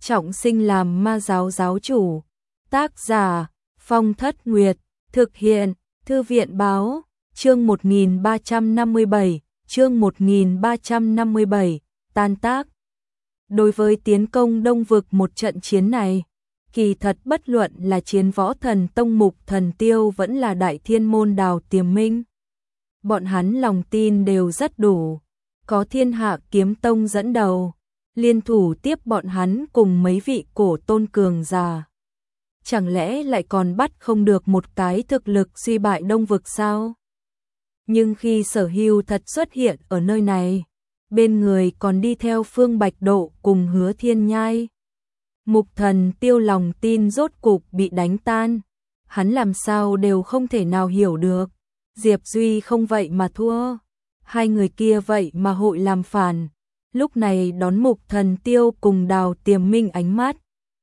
trọng sinh làm ma giáo giáo chủ. Tác giả Phong Thất Nguyệt, thực hiện Thư viện báo, chương 1357, chương 1357, tan tác. Đối với tiến công Đông Vực một trận chiến này, kỳ thật bất luận là Chiến Võ Thần Tông Mục Thần Tiêu vẫn là Đại Thiên Môn Đào Tiềm Minh, bọn hắn lòng tin đều rất đủ, có Thiên Hạ Kiếm Tông dẫn đầu, liên thủ tiếp bọn hắn cùng mấy vị cổ tôn cường giả. Chẳng lẽ lại còn bắt không được một cái thực lực suy bại Đông Vực sao? Nhưng khi Sở Hưu thật xuất hiện ở nơi này, bên người còn đi theo Phương Bạch Độ cùng Hứa Thiên Nhai. Mục Thần Tiêu lòng tin rốt cục bị đánh tan, hắn làm sao đều không thể nào hiểu được, Diệp Duy không vậy mà thua, hai người kia vậy mà hội làm phản, lúc này đón Mục Thần Tiêu cùng Đào Tiềm Minh ánh mắt.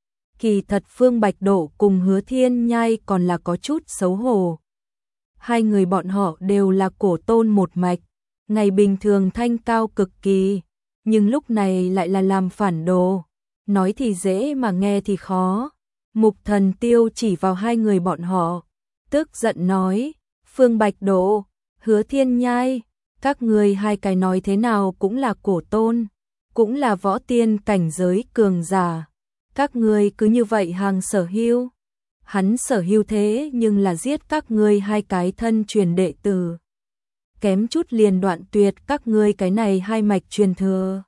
Kỳ thật Phương Bạch Độ cùng Hứa Thiên Nhai còn là có chút xấu hổ. Hai người bọn họ đều là cổ tôn một mạch, ngày bình thường thanh cao cực kỳ, nhưng lúc này lại là làm phản đồ. Nói thì dễ mà nghe thì khó. Mục Thần Tiêu chỉ vào hai người bọn họ, tức giận nói, Phương Bạch Độ, Hứa Thiên Nhai, các người hai cái nói thế nào cũng là cổ tôn, cũng là võ tiên cảnh giới cường giả. Các người cứ như vậy hàng Sở Hưu. Hắn Sở Hưu thế nhưng là giết các ngươi hai cái thân truyền đệ tử. Kém chút liền đoạn tuyệt các ngươi cái này hai mạch truyền thừa.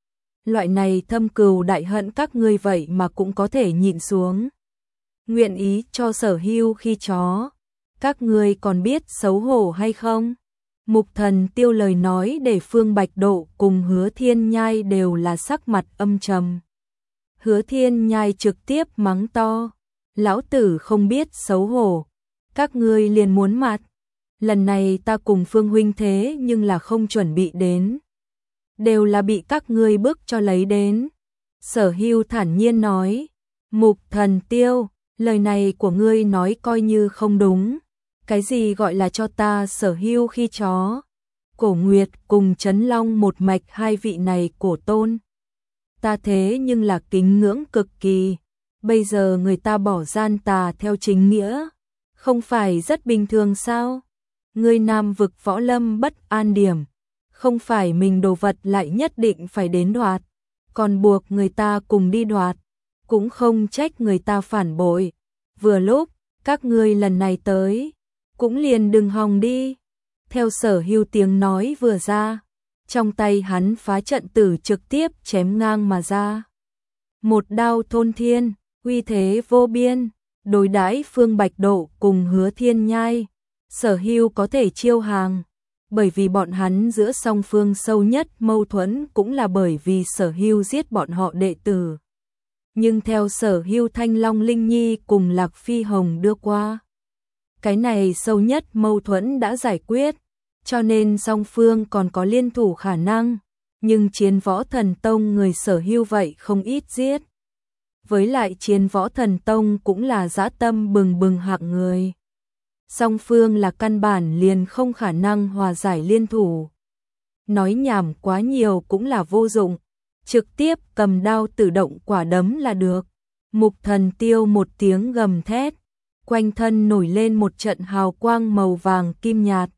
Loại này thâm cừu đại hận các ngươi vậy mà cũng có thể nhịn xuống. Nguyện ý cho Sở Hưu khi chó. Các ngươi còn biết xấu hổ hay không? Mục Thần Tiêu lời nói để Phương Bạch Độ cùng Hứa Thiên Nhai đều là sắc mặt âm trầm. Hứa Thiên Nhai trực tiếp mắng to, lão tử không biết xấu hổ, các ngươi liền muốn mặt. Lần này ta cùng Phương huynh thế nhưng là không chuẩn bị đến, đều là bị các ngươi bức cho lấy đến. Sở Hưu thản nhiên nói, Mục Thần Tiêu, lời này của ngươi nói coi như không đúng. Cái gì gọi là cho ta Sở Hưu khi chó? Cổ Nguyệt cùng Trấn Long một mạch hai vị này cổ tôn, ta thế nhưng là kính ngưỡng cực kỳ. Bây giờ người ta bỏ gian tà theo chính nghĩa, không phải rất bình thường sao? Ngươi Nam Vực võ lâm bất an điểm, không phải mình đồ vật lại nhất định phải đến đoạt, còn buộc người ta cùng đi đoạt, cũng không trách người ta phản bội. Vừa lúc, các ngươi lần này tới, cũng liền đừng hòng đi. Theo Sở Hưu tiếng nói vừa ra, trong tay hắn phá trận tử trực tiếp chém ngang mà ra. Một đao thôn thiên, uy thế vô biên, đối đãi Phương Bạch Độ cùng Hứa Thiên Nhai. Sở Hưu có thể chiêu hàng, bởi vì bọn hắn giữa song phương sâu nhất mâu thuẫn cũng là bởi vì Sở Hưu giết bọn họ đệ tử. Nhưng theo Sở Hưu Thanh Long Linh Nhi cùng Lạc Phi Hồng đưa qua, cái này sâu nhất mâu thuẫn đã giải quyết, cho nên song phương còn có liên thủ khả năng, nhưng Chiến Võ Thần Tông người Sở Hưu vậy không ít giết. Với lại Chiến Võ Thần Tông cũng là dã tâm bừng bừng hạng người. Song phương là căn bản liền không khả năng hòa giải liên thủ. Nói nhảm quá nhiều cũng là vô dụng, trực tiếp cầm đao tự động quả đấm là được. Mục Thần Tiêu một tiếng gầm thét, quanh thân nổi lên một trận hào quang màu vàng kim nhạt.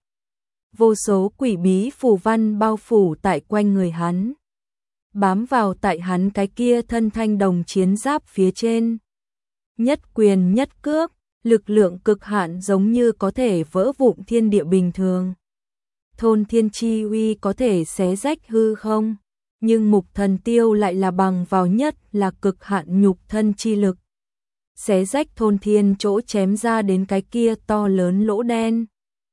Vô số quỷ bí phù văn bao phủ tại quanh người hắn, bám vào tại hắn cái kia thân thanh đồng chiến giáp phía trên. Nhất quyền nhất cước, lực lượng cực hạn giống như có thể vỡ vụn thiên địa bình thường. Thôn thiên chi uy có thể xé rách hư không, nhưng Mục Thần Tiêu lại là bằng vào nhất là cực hạn nhục thân chi lực. Xé rách thôn thiên chỗ chém ra đến cái kia to lớn lỗ đen.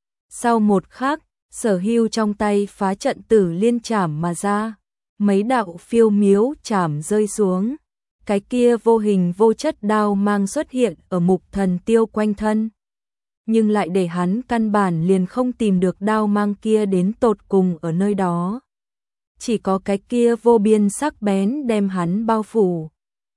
Sau một khắc, Sở Hưu trong tay phá trận tử liên chảm mà ra, mấy đạo phiêu miếu chảm rơi xuống, cái kia vô hình vô chất đao mang xuất hiện ở Mục Thần Tiêu quanh thân, nhưng lại để hắn căn bản liền không tìm được đao mang kia đến tột cùng ở nơi đó. Chỉ có cái kia vô biên sắc bén đem hắn bao phủ.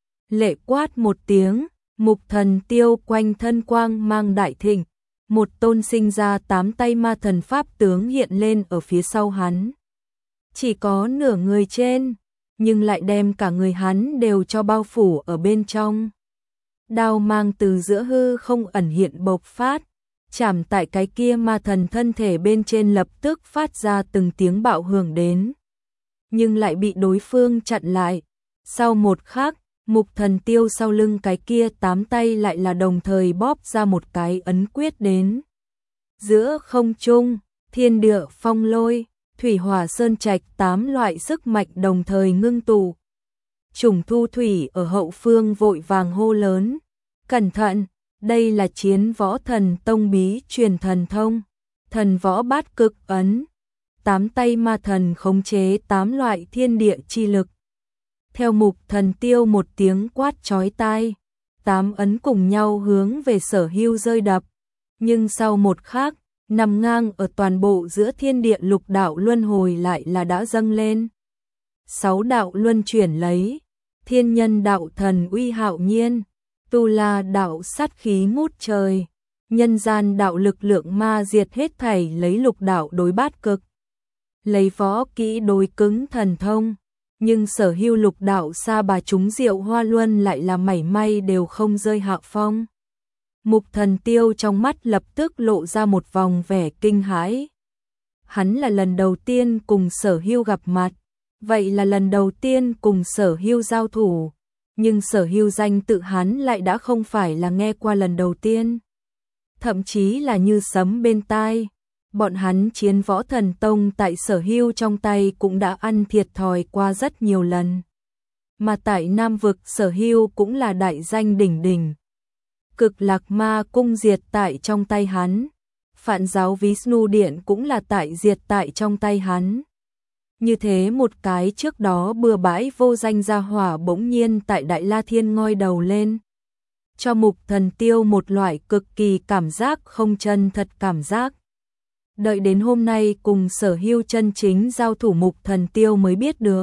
Lệ quát một tiếng, Mục Thần Tiêu quanh thân quang mang đại thịnh, một tôn sinh ra 8 tay ma thần pháp tướng hiện lên ở phía sau hắn. Chỉ có nửa người trên, nhưng lại đem cả người hắn đều cho bao phủ ở bên trong. Đao mang từ giữa hư không ẩn hiện bộc phát, chạm tại cái kia ma thần thân thể bên trên lập tức phát ra từng tiếng bạo hưởng đến. Nhưng lại bị đối phương chặn lại. Sau một khắc, Mục Thần Tiêu sau lưng cái kia 8 tay lại là đồng thời bóp ra một cái ấn quyết đến. Giữa không trung, thiên địa phong lôi, thủy hỏa sơn trạch 8 loại sức mạnh đồng thời ngưng tụ. Trùng Thu Thủy ở hậu phương vội vàng hô lớn. Cẩn thận, đây là Chiến Võ Thần Tông bí truyền thần thông, thần võ bát cực ấn. 8 tay ma thần khống chế 8 loại thiên địa chi lực. Theo Mục Thần Tiêu một tiếng quát chói tai, 8 ấn cùng nhau hướng về Sở Hưu rơi đập. Nhưng sau một khắc, nằm ngang ở toàn bộ giữa thiên địa lục đạo luân hồi lại là đã dâng lên. 6 đạo luân chuyển lấy, thiên nhân đạo thần uy hạo nhiên, tu la đạo sát khí ngút trời, nhân gian đạo lực lượng ma diệt hết thảy lấy lục đạo đối bát cực. Lấy võ kỹ đối cứng thần thông, nhưng Sở Hưu lục đạo sa bà chúng Diệu Hoa Luân lại là mảy may đều không rơi hạ phong. Mục Thần Tiêu trong mắt lập tức lộ ra một vòng vẻ kinh hãi. Hắn là lần đầu tiên cùng Sở Hưu gặp mặt, vậy là lần đầu tiên cùng Sở Hưu giao thủ, nhưng Sở Hưu danh tự hắn lại đã không phải là nghe qua lần đầu tiên, thậm chí là như sấm bên tai. Bọn hắn Chiến Võ Thần Tông tại Sở Hưu trong tay cũng đã ăn thiệt thòi qua rất nhiều lần. Mà tại Nam Vực Sở Hưu cũng là đại danh đỉnh đỉnh. Cực Lạc Ma Cung diệt tại trong tay hắn. Phạn giáo Vishnu Điện cũng là tại diệt tại trong tay hắn. Như thế một cái trước đó bừa bãi vô danh gia hỏa bỗng nhiên tại Đại La Thiên ngoi đầu lên. Cho Mục Thần Tiêu một loại cực kỳ cảm giác không chân thật cảm giác. Đợi đến hôm nay cùng Sở Hưu chân chính giao thủ Mục Thần Tiêu mới biết được.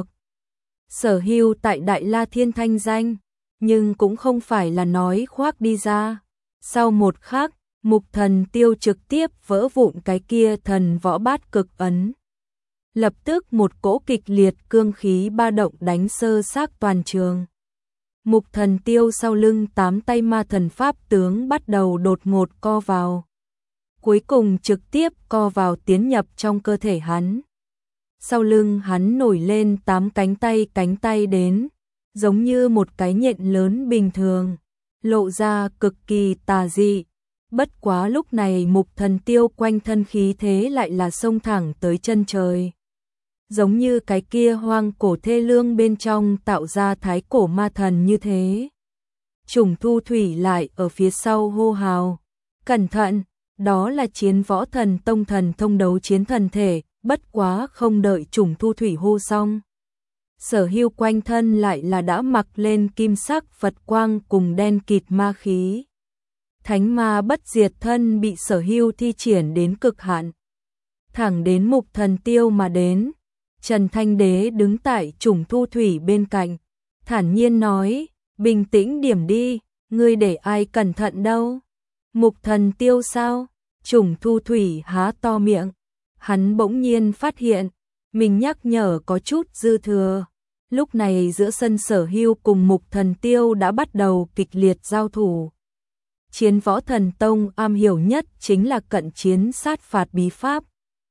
Sở Hưu tại Đại La Thiên thanh danh, nhưng cũng không phải là nói khoác đi ra. Sau một khắc, Mục Thần Tiêu trực tiếp vỡ vụn cái kia thần võ bát cực ấn. Lập tức một cỗ kịch liệt cương khí ba động đánh sơ xác toàn trường. Mục Thần Tiêu sau lưng 8 tay ma thần pháp tướng bắt đầu đột ngột co vào. Cuối cùng trực tiếp co vào tiến nhập trong cơ thể hắn. Sau lưng hắn nổi lên 8 cánh tay đến, giống như một cái nhện lớn bình thường, lộ ra cực kỳ tà dị. Bất quá lúc này Mục Thần Tiêu quanh thân khí thế lại là xông thẳng tới chân trời. Giống như cái kia hoang cổ thê lương bên trong tạo ra thái cổ ma thần như thế. Trùng Thu Thủy lại ở phía sau hô hào. Cẩn thận, đó là Chiến Võ Thần Tông thần thông đấu chiến thần thể, bất quá không đợi Trùng Thu Thủy hô xong. Sở Hưu quanh thân lại là đã mặc lên kim sắc Phật quang cùng đen kịt ma khí. Thánh ma bất diệt thân bị Sở Hưu thi triển đến cực hạn. Thẳng đến Mục Thần Tiêu mà đến. Trần Thanh Đế đứng tại Trùng Thu Thủy bên cạnh, thản nhiên nói, bình tĩnh điểm đi, ngươi để ai cẩn thận đâu. Mục Thần Tiêu sao? Trùng Thu Thủy há to miệng, hắn bỗng nhiên phát hiện, mình nhắc nhở có chút dư thừa. Lúc này giữa sân Sở Hưu cùng Mục Thần Tiêu đã bắt đầu kịch liệt giao thủ. Chiến Võ Thần Tông am hiểu nhất chính là cận chiến sát phạt bí pháp.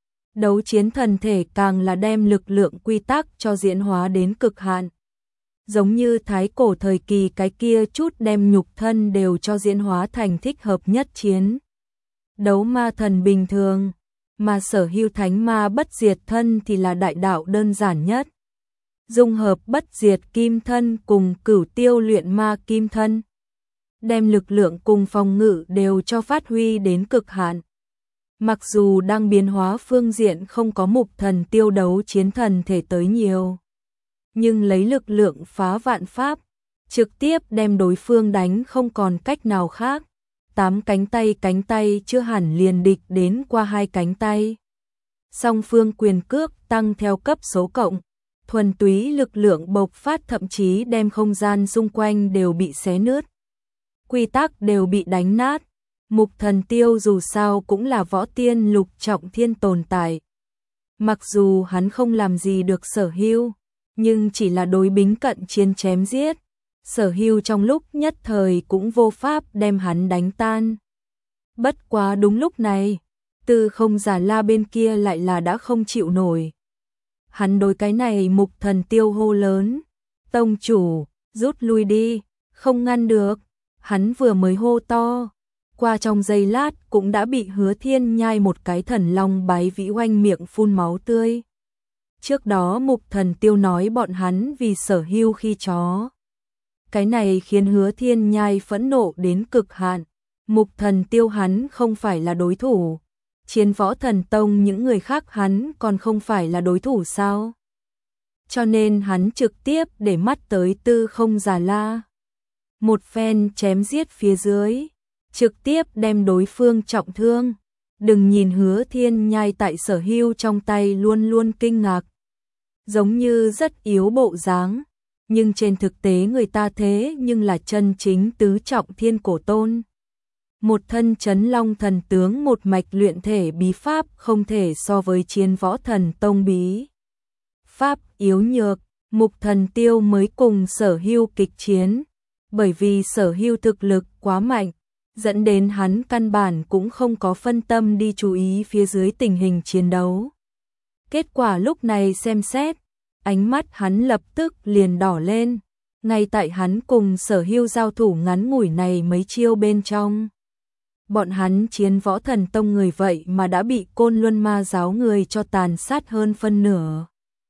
Đấu chiến thần thể càng là đem lực lượng quy tắc cho diễn hóa đến cực hạn. Giống như thái cổ thời kỳ cái kia chút đem nhục thân đều cho diễn hóa thành thích hợp nhất chiến. Đấu ma thần bình thường, mà Sở Hưu thánh ma bất diệt thân thì là đại đạo đơn giản nhất. Dung hợp bất diệt kim thân cùng cửu tiêu luyện ma kim thân. Đem lực lượng cùng phòng ngự đều cho phát huy đến cực hạn. Mặc dù đang biến hóa phương diện không có Mục Thần Tiêu đấu chiến thần thể tới nhiều, nhưng lấy lực lượng phá vạn pháp, trực tiếp đem đối phương đánh không còn cách nào khác. 8 cánh tay chưa hẳn liền địch đến qua 2 cánh tay. Song phương quyền cước tăng theo cấp số cộng, thuần túy lực lượng bộc phát thậm chí đem không gian xung quanh đều bị xé nứt. Quy tắc đều bị đánh nát. Mục Thần Tiêu dù sao cũng là võ tiên lục trọng thiên tồn tại. Mặc dù hắn không làm gì được Sở Hưu, nhưng chỉ là đối bính cận chiến chém giết. Sở Hưu trong lúc nhất thời cũng vô pháp đem hắn đánh tan. Bất quá đúng lúc này, Tư Không Giả La bên kia lại là đã không chịu nổi. Hắn đối cái này Mục Thần Tiêu hô lớn, tông chủ, rút lui đi, không ngăn được. Hắn vừa mới hô to, qua trong giây lát cũng đã bị Hứa Thiên nhai một cái thần long bái vĩ oanh miệng phun máu tươi. Trước đó Mục Thần Tiêu nói bọn hắn vì Sở Hưu khi chó. Cái này khiến Hứa Thiên nhai phẫn nộ đến cực hạn. Mục Thần Tiêu hắn không phải là đối thủ. Chiến Võ Thần Tông những người khác hắn còn không phải là đối thủ sao? Cho nên hắn trực tiếp để mắt tới Tư Không Giả La. Một phen chém giết phía dưới, trực tiếp đem đối phương trọng thương. Đừng nhìn Hứa Thiên nhai tại Sở Hưu trong tay luôn luôn kinh ngạc. Giống như rất yếu bộ dáng, nhưng trên thực tế người ta thế nhưng là chân chính tứ trọng thiên cổ tôn. Một thân Chấn Long thần tướng một mạch luyện thể bí pháp không thể so với Chiến Võ Thần Tông bí pháp yếu nhược. Mục Thần Tiêu mới cùng Sở Hưu kịch chiến, bởi vì Sở Hưu thực lực quá mạnh, dẫn đến hắn căn bản cũng không có phân tâm đi chú ý phía dưới tình hình chiến đấu. Kết quả lúc này xem xét, ánh mắt hắn lập tức liền đỏ lên, ngay tại hắn cùng Sở Hưu giao thủ ngắn ngủi này mấy chiêu bên trong. Bọn hắn Chiến Võ Thần Tông người vậy mà đã bị Côn Luân Ma Giáo người cho tàn sát hơn phân nửa.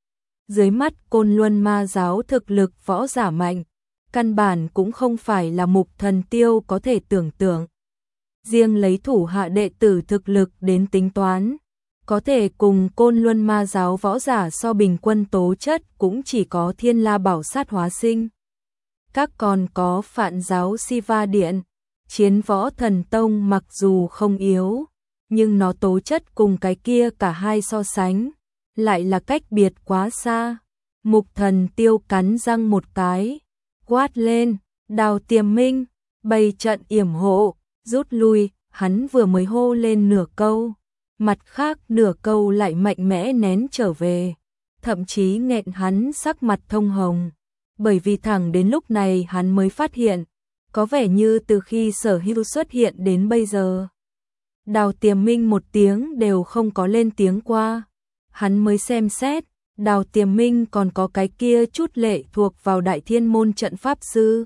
Dưới mắt Côn Luân Ma Giáo thực lực võ giả mạnh, căn bản cũng không phải là Mục Thần Tiêu có thể tưởng tượng. Riêng lấy thủ hạ đệ tử thực lực đến tính toán, có thể cùng Côn Luân Ma Giáo võ giả so bình quân tố chất cũng chỉ có Thiên La Bảo Sát Hóa Sinh. Các còn có Phạn Giáo Siva Điện. Chiến Võ Thần Tông mặc dù không yếu, nhưng nó tố chất cùng cái kia cả hai so sánh, lại là cách biệt quá xa. Mục Thần Tiêu cắn răng một cái, quát lên, Đào Tiềm Minh, bày trận yểm hộ, rút lui. Hắn vừa mới hô lên nửa câu, mặt khác nửa câu lại mạnh mẽ nén trở về, thậm chí nghẹn hắn sắc mặt thông hồng, bởi vì thẳng đến lúc này hắn mới phát hiện, có vẻ như từ khi Sở Hưu xuất hiện đến bây giờ, Đào Tiềm Minh một tiếng đều không có lên tiếng qua. Hắn mới xem xét, Đào Tiềm Minh còn có cái kia chút lệ thuộc vào Đại Thiên môn trận pháp sư.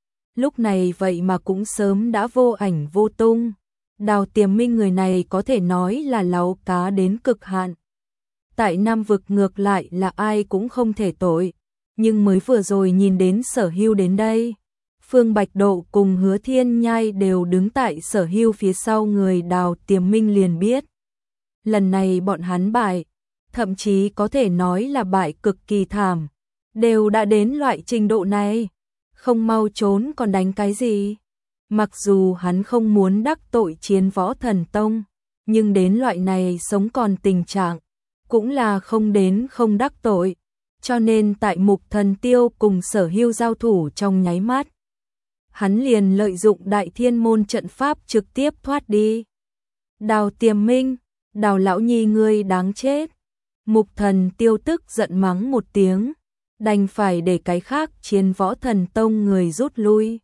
Lúc này vậy mà cũng sớm đã vô ảnh vô tung. Đào Tiềm Minh người này có thể nói là láu cá đến cực hạn. Tại Nam vực ngược lại là ai cũng không thể tội, nhưng mới vừa rồi nhìn đến Sở Hưu đến đây, Phương Bạch Độ cùng Hứa Thiên nhai đều đứng tại Sở Hưu phía sau người Đào Tiềm Minh liền biết. Lần này bọn hắn bại, thậm chí có thể nói là bại cực kỳ thảm, đều đã đến loại trình độ này, không mau trốn còn đánh cái gì. Mặc dù hắn không muốn đắc tội Chiến Võ Thần Tông, nhưng đến loại này sống còn tình trạng, cũng là không đến không đắc tội, cho nên tại Mục Thần Tiêu cùng Sở Hưu giao thủ trong nháy mắt, hắn liền lợi dụng Đại Thiên môn trận pháp trực tiếp thoát đi. Đào Tiềm Minh, Đào lão nhi ngươi đáng chết. Mục Thần Tiêu tức giận mắng một tiếng, đành phải để cái khác Chiến Võ Thần Tông người rút lui.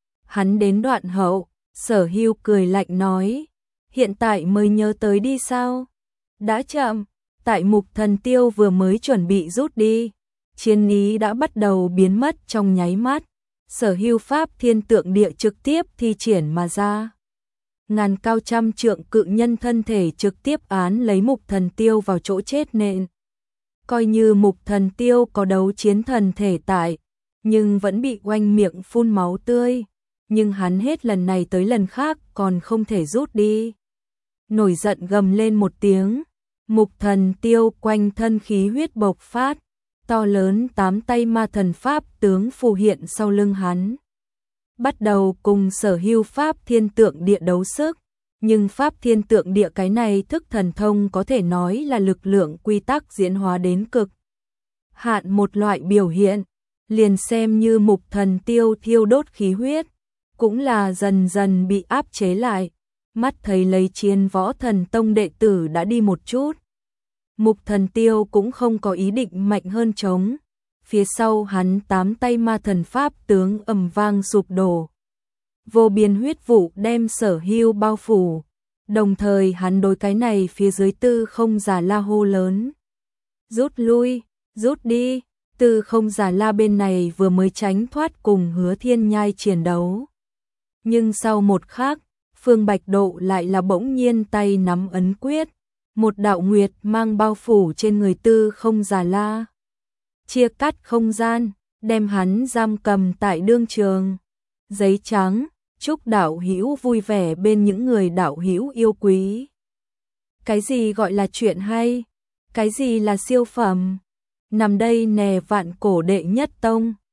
Hắn đến đoạn hậu, Sở Hưu cười lạnh nói, hiện tại mới nhớ tới đi sao? Đã chậm. Tại Mục Thần Tiêu vừa mới chuẩn bị rút đi, chiến ý đã bắt đầu biến mất trong nháy mắt. Sở Hưu pháp Thiên Tượng Địa trực tiếp thi triển mà ra. Ngàn cao trăm trượng cự nhân thân thể trực tiếp án lấy Mục Thần Tiêu vào chỗ chết nện. Coi như Mục Thần Tiêu có đấu chiến thần thể tại, nhưng vẫn bị oanh miệng phun máu tươi. Nhưng hắn hết lần này tới lần khác còn không thể rút đi. Nổi giận gầm lên một tiếng, Mục Thần Tiêu quanh thân khí huyết bộc phát, to lớn 8 tay ma thần pháp tướng phù hiện sau lưng hắn. Bắt đầu cùng Sở Hưu pháp Thiên Tượng Địa đấu sức, nhưng pháp Thiên Tượng Địa cái này thức thần thông có thể nói là lực lượng quy tắc diễn hóa đến cực hạn một loại biểu hiện, liền xem như Mục Thần Tiêu thiêu đốt khí huyết, cũng là dần dần bị áp chế lại. Mắt thấy lấy Chiến Võ Thần Tông đệ tử đã đi một chút, Mục Thần Tiêu cũng không có ý định mạnh hơn chống. phía sau hắn 8 tay ma thần pháp tướng ầm vang sụp đổ. Vô biên huyết vụ đem Sở Hưu bao phủ, đồng thời hắn đối cái này phía dưới Tư Không Giả La hô lớn. Rút lui, rút đi, Tư Không Giả La bên này vừa mới tránh thoát cùng Hứa Thiên Nhai chiến đấu. Nhưng sau một khắc, Phương Bạch Độ lại là bỗng nhiên tay nắm ấn quyết, một đạo nguyệt mang bao phủ trên người Tư Không Giả La. Chia cắt không gian, đem hắn giam cầm tại đương trường. Giấy trắng, chúc đạo hữu vui vẻ bên những người đạo hữu yêu quý. Cái gì gọi là chuyện hay? Cái gì là siêu phẩm? Nằm đây nè vạn cổ đệ nhất tông.